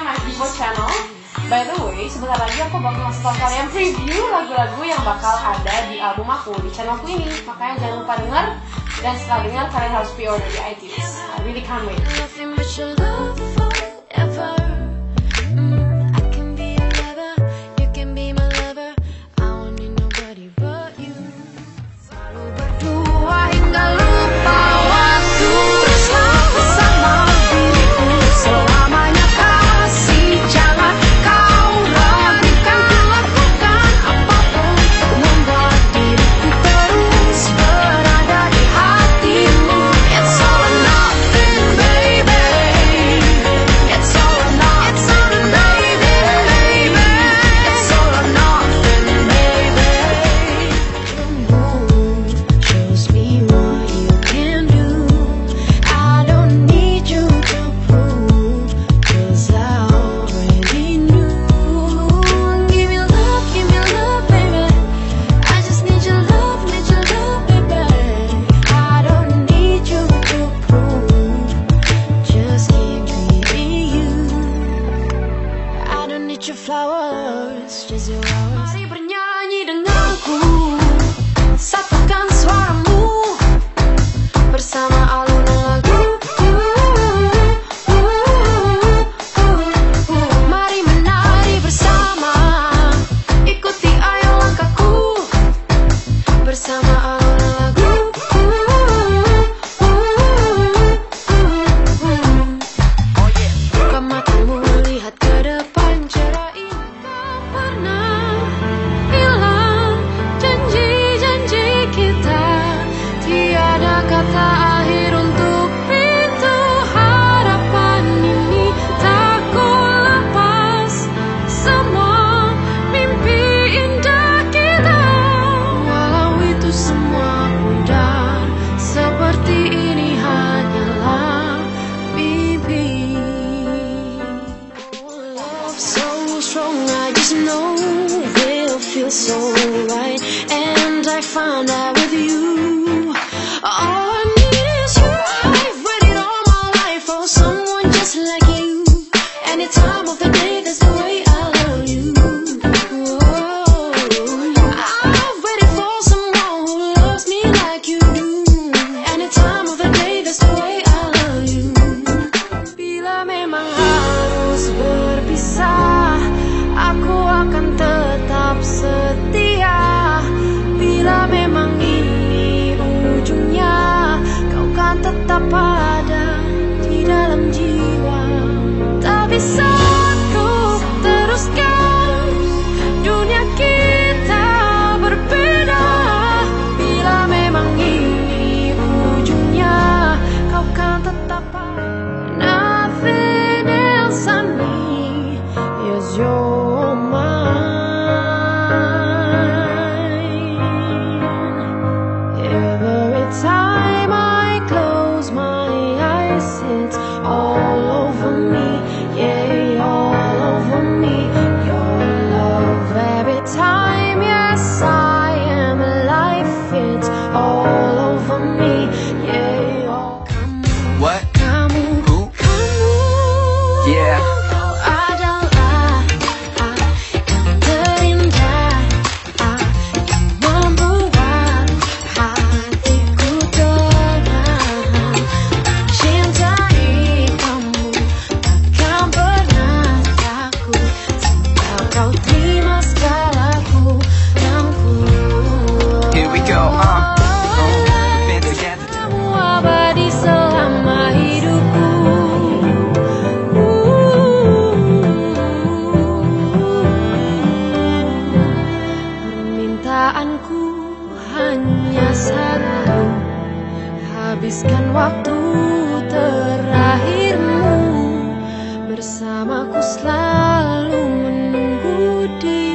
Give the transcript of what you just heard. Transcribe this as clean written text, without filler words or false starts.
My People channel. By the way, sebentar lagi aku bakal ngasih tau kalian preview lagu-lagu yang bakal ada di album aku di channelku ini. Makanya jangan lupa denger, dan setelah denger kalian harus pre-order di iTunes. I really can't wait. Mari bernyanyi denganku, satukan suaramu bersama alunan lagu. Mari menari bersama, ikuti ayo langkahku bersama alunan lagu. Buka matamu, lihat ke depan, cerah ini. Kata akhir untuk pintu harapan ini tak ku lepas. Semua mimpi indah kita, walau itu semua pudar, seperti ini hanyalah mimpi. Love so strong, I just know we'll feel so right, and I found out with you. All I need is you. I've waited all my life for someone just like you. Any time of the day, that's the way I love you. Whoa. I've waited for someone who loves me like you do. Any time of the day, that's the way I love you. Bila memang harus berpisah, aku akan tetap setia. Bila memang kau kan tetap ada di dalam jiwa. Tak bisa ku teruskan, dunia kita berbeda. Bila memang ini ujungnya, kau kan tetap ada. Nothing else I need is your mind. Every time I close my eyes, it's all over me, yeah, all over me. Your love every time, yes, I am alive, it's all over me, yeah. What? Kamu, who? Kamu, Yeah. kau adalah yang terindah, yang membuat hatiku tenang. Cintai kamu, takkan pernah takut, sebab kau terima segala kurangku. Here we go, been together. Kamu abadi selama hidupku. Permintaanku hanya satu, habiskan waktu terakhirmu bersamaku, selalu menunggu di